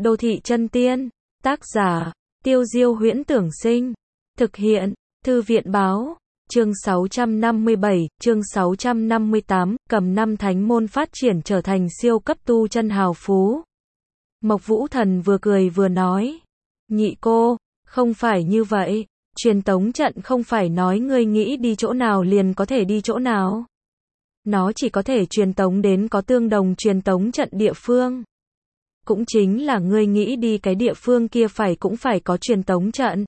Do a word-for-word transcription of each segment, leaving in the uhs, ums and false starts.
Đô thị chân tiên, tác giả, Tiêu Diêu Huyễn Tưởng Sinh, thực hiện, Thư viện Báo, chương sáu trăm năm mươi bảy, chương sáu trăm năm mươi tám, cầm năm thánh môn phát triển trở thành siêu cấp tu chân hào phú. Mộc Vũ Thần vừa cười vừa nói, nhị cô, không phải như vậy, truyền tống trận không phải nói ngươi nghĩ đi chỗ nào liền có thể đi chỗ nào. Nó chỉ có thể truyền tống đến có tương đồng truyền tống trận địa phương. Cũng chính là ngươi nghĩ đi cái địa phương kia phải cũng phải có truyền tống trận.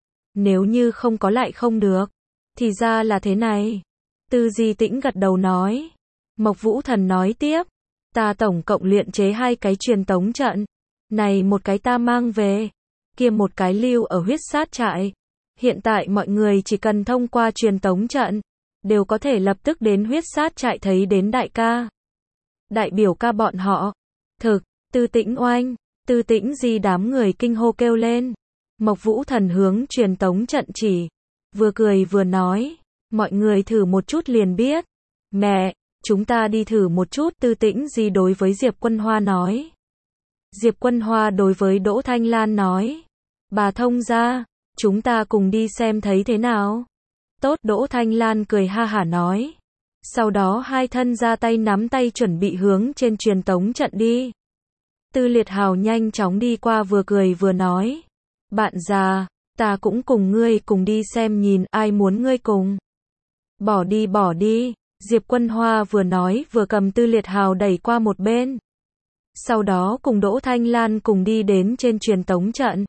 Nếu như không có lại không được. Thì ra là thế này. Tư Di Tĩnh gật đầu nói. Mộc Vũ Thần nói tiếp. Ta tổng cộng luyện chế hai cái truyền tống trận. Này một cái ta mang về. Kia một cái lưu ở huyết sát trại. Hiện tại mọi người chỉ cần thông qua truyền tống trận. Đều có thể lập tức đến huyết sát trại thấy đến đại ca. Đại biểu ca bọn họ. Thực. Tư Tĩnh Oanh, Tư Tĩnh Di đám người kinh hô kêu lên. Mộc Vũ Thần hướng truyền tống trận chỉ. Vừa cười vừa nói. Mọi người thử một chút liền biết. Mẹ, chúng ta đi thử một chút. Tư Tĩnh Di đối với Diệp Quân Hoa nói. Diệp Quân Hoa đối với Đỗ Thanh Lan nói. Bà thông gia, chúng ta cùng đi xem thấy thế nào. Tốt. Đỗ Thanh Lan cười ha hả nói. Sau đó hai thân ra tay nắm tay chuẩn bị hướng trên truyền tống trận đi. Tư Liệt Hào nhanh chóng đi qua vừa cười vừa nói. Bạn già, ta cũng cùng ngươi cùng đi xem nhìn ai muốn ngươi cùng. Bỏ đi bỏ đi, Diệp Quân Hoa vừa nói vừa cầm Tư Liệt Hào đẩy qua một bên. Sau đó cùng Đỗ Thanh Lan cùng đi đến trên truyền tống trận.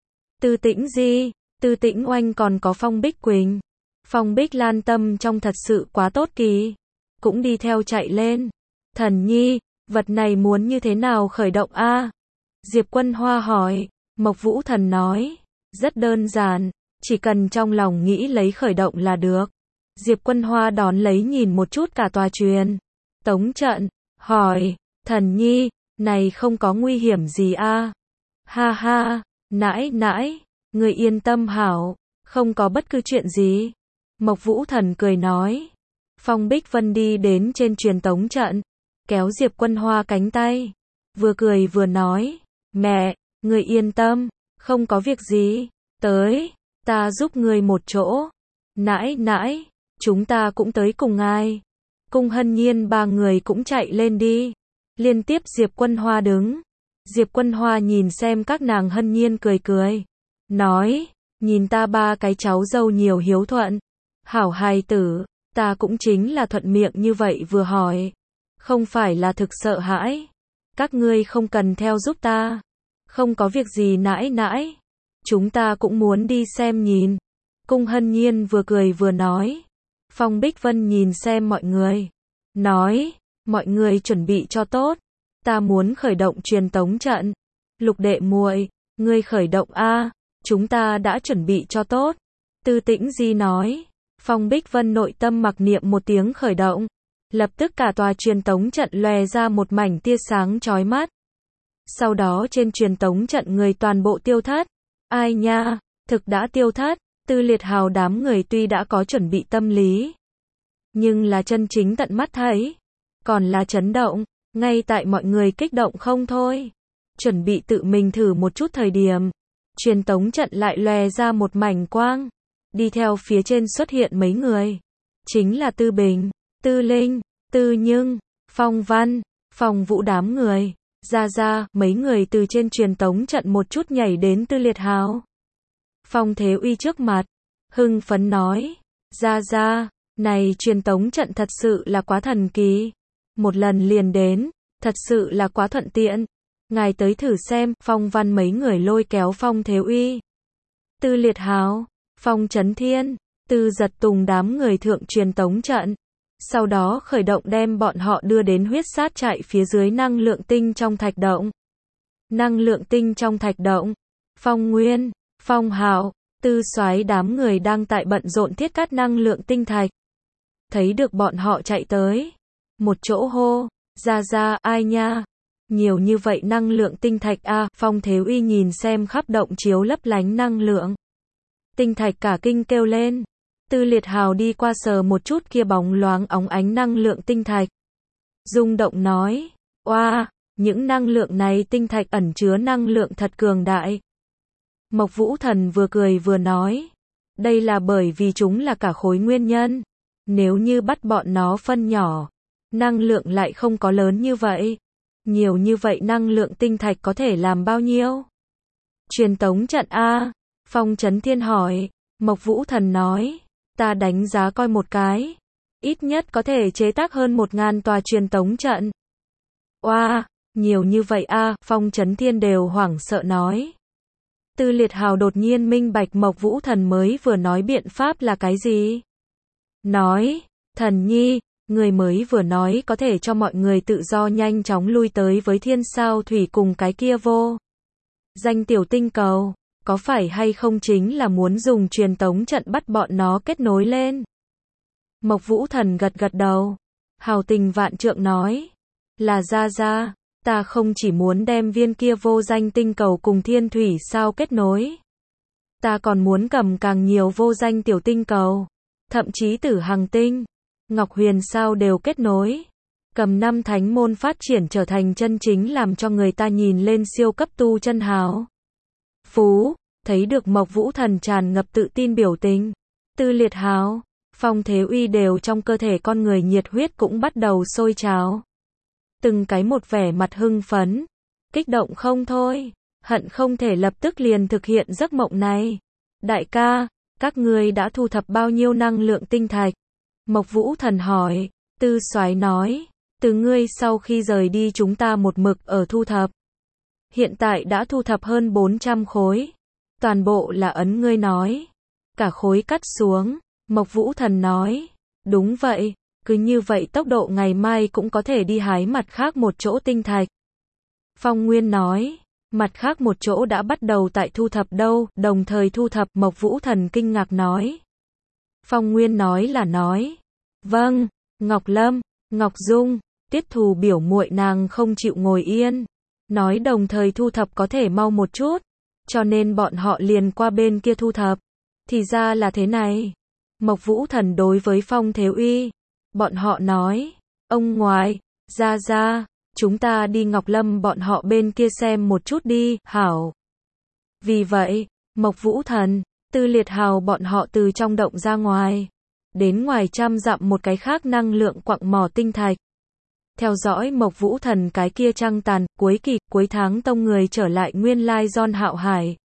Tư Tĩnh Di, Tư Tĩnh Oanh còn có Phong Bích Quỳnh. Phong Bích Lan tâm trong thật sự quá tốt kỳ. Cũng đi theo chạy lên. Thần nhi, vật này muốn như thế nào khởi động a? Diệp Quân Hoa hỏi. Mộc Vũ Thần nói. Rất đơn giản, chỉ cần trong lòng nghĩ lấy khởi động là được. Diệp Quân Hoa đón lấy nhìn một chút cả tòa truyền tống trận, hỏi. Thần nhi, này không có nguy hiểm gì a? Ha ha, nãi nãi, người yên tâm hảo, không có bất cứ chuyện gì. Mộc Vũ Thần cười nói. Phong Bích Vân đi đến trên truyền tống trận. Kéo Diệp Quân Hoa cánh tay. Vừa cười vừa nói. Mẹ, người yên tâm. Không có việc gì. Tới. Ta giúp người một chỗ. Nãi nãi. Chúng ta cũng tới cùng ngài. Cung Hân Nhiên ba người cũng chạy lên đi. Liên tiếp Diệp Quân Hoa đứng. Diệp Quân Hoa nhìn xem các nàng Hân Nhiên cười cười. Nói. Nhìn ta ba cái cháu dâu nhiều hiếu thuận. Hảo hài tử. Ta cũng chính là thuận miệng như vậy vừa hỏi. Không phải là thực sợ hãi. Các ngươi không cần theo giúp ta. Không có việc gì nãi nãi. Chúng ta cũng muốn đi xem nhìn. Cung Hân Nhiên vừa cười vừa nói. Phong Bích Vân nhìn xem mọi người. Nói. Mọi người chuẩn bị cho tốt. Ta muốn khởi động truyền tống trận. Lục đệ muội, ngươi khởi động a. Chúng ta đã chuẩn bị cho tốt. Tư Tĩnh Di nói. Phong Bích Vân nội tâm mặc niệm một tiếng khởi động. Lập tức cả tòa truyền tống trận lòe ra một mảnh tia sáng chói mắt. Sau đó trên truyền tống trận người toàn bộ tiêu thất. Ai nha, thực đã tiêu thất. Tư Liệt Hào đám người tuy đã có chuẩn bị tâm lý. Nhưng là chân chính tận mắt thấy. Còn là chấn động. Ngay tại mọi người kích động không thôi. Chuẩn bị tự mình thử một chút thời điểm. Truyền tống trận lại lòe ra một mảnh quang. Đi theo phía trên xuất hiện mấy người. Chính là Tư Bình, Tư Linh, Tư Nhưng, Phong Văn, Phong Vũ đám người. Ra ra, mấy người từ trên truyền tống trận một chút nhảy đến Tư Liệt Hào. Phong Thế Uy trước mặt. Hưng phấn nói. Ra ra, này truyền tống trận thật sự là quá thần kỳ. Một lần liền đến. Thật sự là quá thuận tiện. Ngài tới thử xem. Phong Văn mấy người lôi kéo Phong Thế Uy. Tư Liệt Hào. Phong Chấn Thiên, Tư Giật Tùng đám người thượng truyền tống trận. Sau đó khởi động đem bọn họ đưa đến huyết sát trại phía dưới năng lượng tinh trong thạch động. Năng lượng tinh trong thạch động. Phong Nguyên, Phong Hạo, Tư Soái đám người đang tại bận rộn thiết cắt năng lượng tinh thạch. Thấy được bọn họ chạy tới. Một chỗ hô. Ra ra, ai nha. Nhiều như vậy năng lượng tinh thạch a. À, Phong Thế Uy nhìn xem khắp động chiếu lấp lánh năng lượng tinh thạch cả kinh kêu lên. Tư Liệt Hào đi qua sờ một chút kia bóng loáng óng ánh năng lượng tinh thạch. Rung động nói. Oa, Những năng lượng này tinh thạch ẩn chứa năng lượng thật cường đại. Mộc Vũ Thần vừa cười vừa nói. Đây là bởi vì chúng là cả khối nguyên nhân. Nếu như bắt bọn nó phân nhỏ, năng lượng lại không có lớn như vậy. Nhiều như vậy năng lượng tinh thạch có thể làm bao nhiêu? Truyền tống trận A. Phong Chấn Thiên hỏi. Mộc Vũ Thần nói. Ta đánh giá coi một cái. Ít nhất có thể chế tác hơn một ngàn tòa truyền tống trận. Oa, wow, nhiều như vậy a, Phong Chấn Thiên đều hoảng sợ nói. Tư Liệt Hào đột nhiên minh bạch Mộc Vũ Thần mới vừa nói biện pháp là cái gì. Nói, Thần Nhi, người mới vừa nói có thể cho mọi người tự do nhanh chóng lui tới với thiên sao thủy cùng cái kia vô danh tiểu tinh cầu, có phải hay không chính là muốn dùng truyền tống trận bắt bọn nó kết nối lên? Mộc Vũ Thần gật gật đầu. Hào Tình Vạn Trượng nói, là ra ra, ta không chỉ muốn đem viên kia vô danh tinh cầu cùng thiên thủy sao kết nối. Ta còn muốn cầm càng nhiều vô danh tiểu tinh cầu, thậm chí Tử Hằng tinh, Ngọc Huyền sao đều kết nối. Cầm năm thánh môn phát triển trở thành chân chính làm cho người ta nhìn lên siêu cấp tu chân hào phú, thấy được Mộc Vũ Thần tràn ngập tự tin biểu tình. Tư Liệt Hào, Phong Thế Uy đều trong cơ thể con người nhiệt huyết cũng bắt đầu sôi trào. Từng cái một vẻ mặt hưng phấn, kích động không thôi, hận không thể lập tức liền thực hiện giấc mộng này. Đại ca, các ngươi đã thu thập bao nhiêu năng lượng tinh thạch? Mộc Vũ Thần hỏi. Tư Soái nói, từ ngươi sau khi rời đi chúng ta một mực ở thu thập. Hiện tại đã thu thập hơn bốn trăm khối. Toàn bộ là ấn ngươi nói. Cả khối cắt xuống. Mộc Vũ Thần nói. Đúng vậy, cứ như vậy tốc độ ngày mai cũng có thể đi hái mặt khác một chỗ tinh thạch. Phong Nguyên nói. Mặt khác một chỗ đã bắt đầu tại thu thập đâu, đồng thời thu thập. Mộc Vũ Thần kinh ngạc nói. Phong Nguyên nói là nói. Vâng, Ngọc Lâm, Ngọc Dung, Tiết Thù biểu muội nàng không chịu ngồi yên. Nói đồng thời thu thập có thể mau một chút. Cho nên bọn họ liền qua bên kia thu thập. Thì ra là thế này. Mộc Vũ Thần đối với Phong Thế Uy. Bọn họ nói. Ông ngoại, ra ra, chúng ta đi Ngọc Lâm bọn họ bên kia xem một chút đi, hảo. Vì vậy, Mộc Vũ Thần, Tư Liệt Hào bọn họ từ trong động ra ngoài. Đến ngoài trăm dặm một cái khác năng lượng quặng mỏ tinh thạch. Theo dõi Mộc Vũ Thần cái kia trăng tàn, cuối kỳ, cuối tháng tông người trở lại nguyên lai Gion Hạo Hải.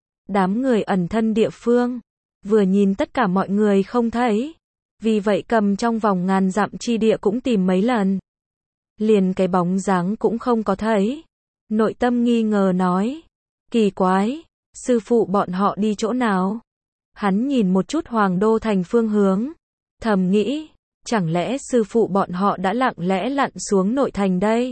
Đám người ẩn thân địa phương, vừa nhìn tất cả mọi người không thấy. Vì vậy cầm trong vòng ngàn dặm chi địa cũng tìm mấy lần. Liền cái bóng dáng cũng không có thấy. Nội tâm nghi ngờ nói. Kỳ quái, sư phụ bọn họ đi chỗ nào? Hắn nhìn một chút Hoàng Đô thành phương hướng. Thầm nghĩ, chẳng lẽ sư phụ bọn họ đã lặng lẽ lặn xuống nội thành đây?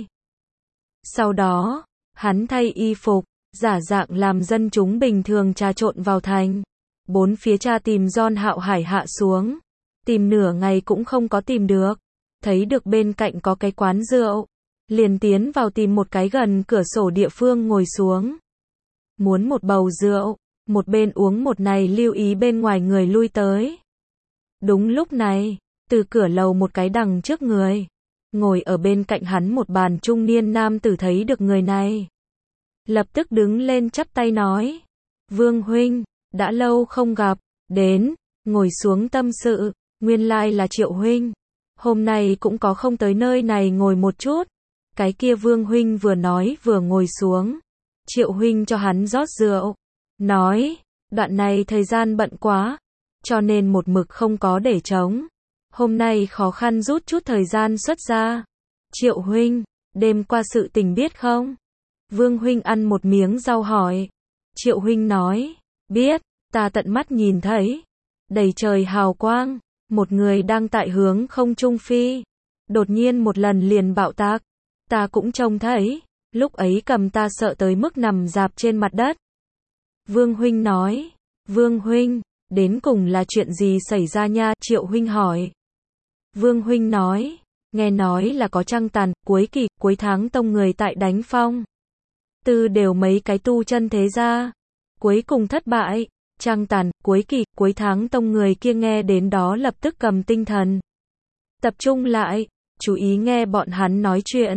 Sau đó, hắn thay y phục, giả dạng làm dân chúng bình thường trà trộn vào thành. Bốn phía tra tìm Gion Hạo Hải hạ xuống. Tìm nửa ngày cũng không có tìm được. Thấy được bên cạnh có cái quán rượu. Liền tiến vào tìm một cái gần cửa sổ địa phương ngồi xuống. Muốn một bầu rượu. Một bên uống một này lưu ý bên ngoài người lui tới. Đúng lúc này, từ cửa lầu một cái đằng trước người. Ngồi ở bên cạnh hắn một bàn trung niên nam tử thấy được người này. Lập tức đứng lên chắp tay nói. Vương huynh, đã lâu không gặp, đến, ngồi xuống tâm sự, nguyên lai là Triệu huynh. Hôm nay cũng có không tới nơi này ngồi một chút. Cái kia Vương huynh vừa nói vừa ngồi xuống. Triệu huynh cho hắn rót rượu. Nói, đoạn này thời gian bận quá, cho nên một mực không có để trống. Hôm nay khó khăn rút chút thời gian xuất ra. Triệu huynh, đêm qua sự tình biết không? Vương huynh ăn một miếng rau hỏi. Triệu huynh nói, biết, ta tận mắt nhìn thấy. Đầy trời hào quang, một người đang tại hướng không trung phi. Đột nhiên một lần liền bạo tạc. Ta cũng trông thấy, lúc ấy cầm ta sợ tới mức nằm rạp trên mặt đất. Vương huynh nói, Vương huynh, đến cùng là chuyện gì xảy ra nha? Triệu huynh hỏi. Vương huynh nói, nghe nói là có trăng tàn, cuối kỳ, cuối tháng tông người tại đánh Phong Tư đều mấy cái tu chân thế gia. Cuối cùng thất bại, trăng tàn, cuối kỳ, cuối tháng tông người kia nghe đến đó lập tức cầm tinh thần. Tập trung lại, chú ý nghe bọn hắn nói chuyện.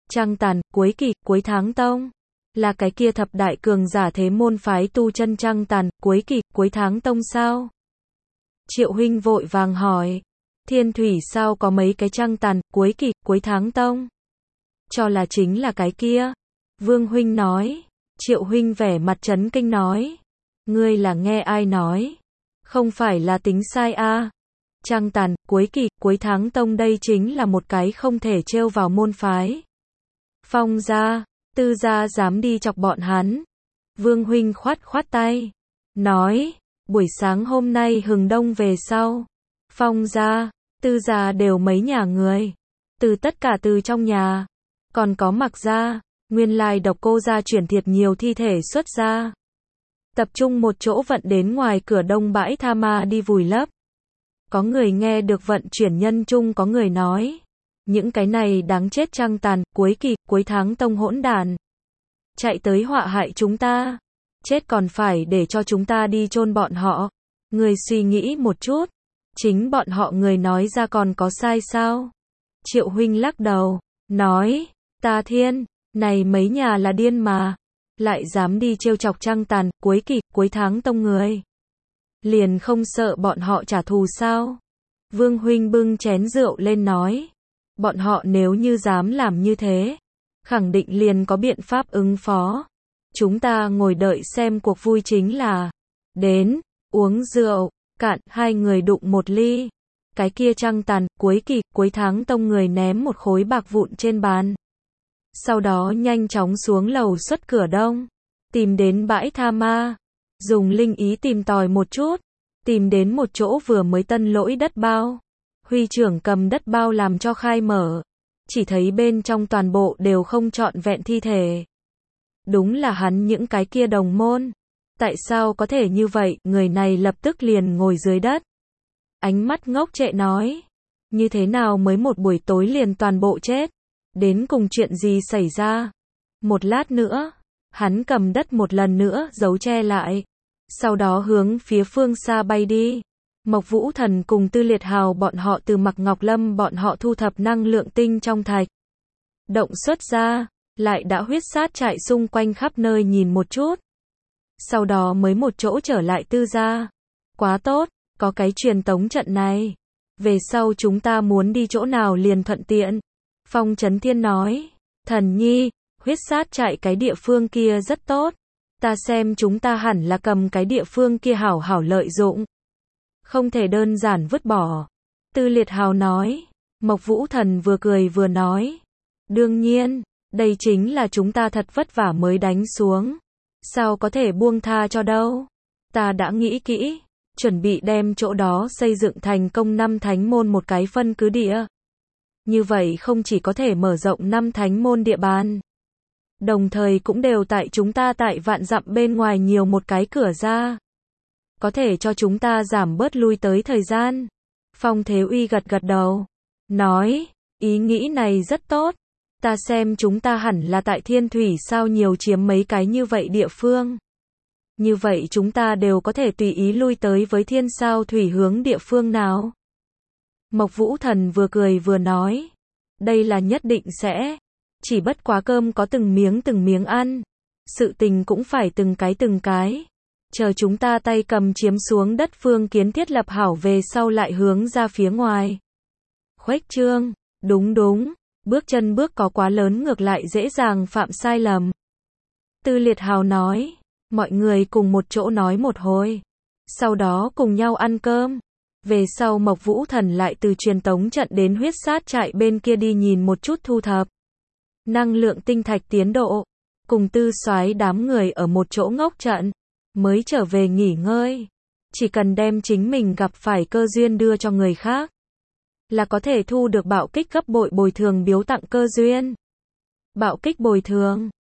Trăng tàn, cuối kỳ, cuối tháng tông. Là cái kia thập đại cường giả thế môn phái tu chân trăng tàn, cuối kỳ, cuối tháng tông sao? Triệu huynh vội vàng hỏi. Thiên thủy sao có mấy cái trăng tàn, cuối kỳ, cuối tháng tông? Cho là chính là cái kia. Vương huynh nói. Triệu huynh vẻ mặt chấn kinh nói. Ngươi là nghe ai nói? Không phải là tính sai a? À? Trăng tàn, cuối kỳ, cuối tháng tông đây chính là một cái không thể trêu vào môn phái. Phong gia, Tư gia dám đi chọc bọn hắn. Vương huynh khoát khoát tay. Nói, buổi sáng hôm nay hừng đông về sau. Phong gia, Tư gia đều mấy nhà người. Từ tất cả từ trong nhà. Còn có Mặc gia, nguyên lai Độc Cô gia chuyển thiệt nhiều thi thể xuất ra. Tập trung một chỗ vận đến ngoài cửa đông bãi tha ma đi vùi lấp. Có người nghe được vận chuyển nhân chung có người nói. Những cái này đáng chết trăng tàn, cuối kỳ, cuối tháng tông hỗn đàn. Chạy tới họa hại chúng ta. Chết còn phải để cho chúng ta đi chôn bọn họ. Người suy nghĩ một chút. Chính bọn họ người nói ra còn có sai sao? Triệu huynh lắc đầu. Nói. Ta thiên. Này mấy nhà là điên mà. Lại dám đi trêu chọc trăng tàn, cuối kỳ, cuối tháng tông người. Liền không sợ bọn họ trả thù sao? Vương huynh bưng chén rượu lên nói. Bọn họ nếu như dám làm như thế, khẳng định liền có biện pháp ứng phó. Chúng ta ngồi đợi xem cuộc vui chính là. Đến, uống rượu, cạn, hai người đụng một ly. Cái kia trăng tàn, cuối kỳ, cuối tháng tông người ném một khối bạc vụn trên bàn. Sau đó nhanh chóng xuống lầu xuất cửa đông. Tìm đến bãi tha ma. Dùng linh ý tìm tòi một chút. Tìm đến một chỗ vừa mới tân lỗi đất bao. Huy trưởng cầm đất bao làm cho khai mở. Chỉ thấy bên trong toàn bộ đều không trọn vẹn thi thể. Đúng là hắn những cái kia đồng môn. Tại sao có thể như vậy? Người này lập tức liền ngồi dưới đất. Ánh mắt ngốc trệ nói. Như thế nào mới một buổi tối liền toàn bộ chết? Đến cùng chuyện gì xảy ra? Một lát nữa, hắn cầm đất một lần nữa giấu che lại. Sau đó hướng phía phương xa bay đi. Mộc Vũ Thần cùng Tư Liệt Hào bọn họ từ Mặc Ngọc Lâm bọn họ thu thập năng lượng tinh trong thạch. Động xuất ra, lại đã huyết sát chạy xung quanh khắp nơi nhìn một chút. Sau đó mới một chỗ trở lại Tư gia. Quá tốt, có cái truyền tống trận này. Về sau chúng ta muốn đi chỗ nào liền thuận tiện. Phong Chấn Thiên nói, Thần nhi, huyết sát chạy cái địa phương kia rất tốt. Ta xem chúng ta hẳn là cầm cái địa phương kia hảo hảo lợi dụng. Không thể đơn giản vứt bỏ. Tư Liệt Hào nói. Mộc Vũ Thần vừa cười vừa nói. Đương nhiên, đây chính là chúng ta thật vất vả mới đánh xuống. Sao có thể buông tha cho đâu. Ta đã nghĩ kỹ. Chuẩn bị đem chỗ đó xây dựng thành công năm thánh môn một cái phân cứ địa. Như vậy không chỉ có thể mở rộng năm thánh môn địa bàn. Đồng thời cũng đều tại chúng ta tại vạn dặm bên ngoài nhiều một cái cửa ra. Có thể cho chúng ta giảm bớt lui tới thời gian. Phong Thế Uy gật gật đầu. Nói, ý nghĩ này rất tốt. Ta xem chúng ta hẳn là tại Thiên Thủy sao nhiều chiếm mấy cái như vậy địa phương. Như vậy chúng ta đều có thể tùy ý lui tới với thiên sao thủy hướng địa phương nào. Mộc Vũ Thần vừa cười vừa nói. Đây là nhất định sẽ. Chỉ bất quá cơm có từng miếng từng miếng ăn. Sự tình cũng phải từng cái từng cái. Chờ chúng ta tay cầm chiếm xuống đất phương kiến thiết lập hảo về sau lại hướng ra phía ngoài. Khuếch trương, đúng đúng, bước chân bước có quá lớn ngược lại dễ dàng phạm sai lầm. Tư Liệt Hào nói, mọi người cùng một chỗ nói một hồi. Sau đó cùng nhau ăn cơm. Về sau Mộc Vũ Thần lại từ truyền tống trận đến huyết sát trại bên kia đi nhìn một chút thu thập. Năng lượng tinh thạch tiến độ. Cùng Tư Soái đám người ở một chỗ ngốc trận. Mới trở về nghỉ ngơi. Chỉ cần đem chính mình gặp phải cơ duyên đưa cho người khác. Là có thể thu được bạo kích gấp bội bồi thường biếu tặng cơ duyên. Bạo kích bồi thường.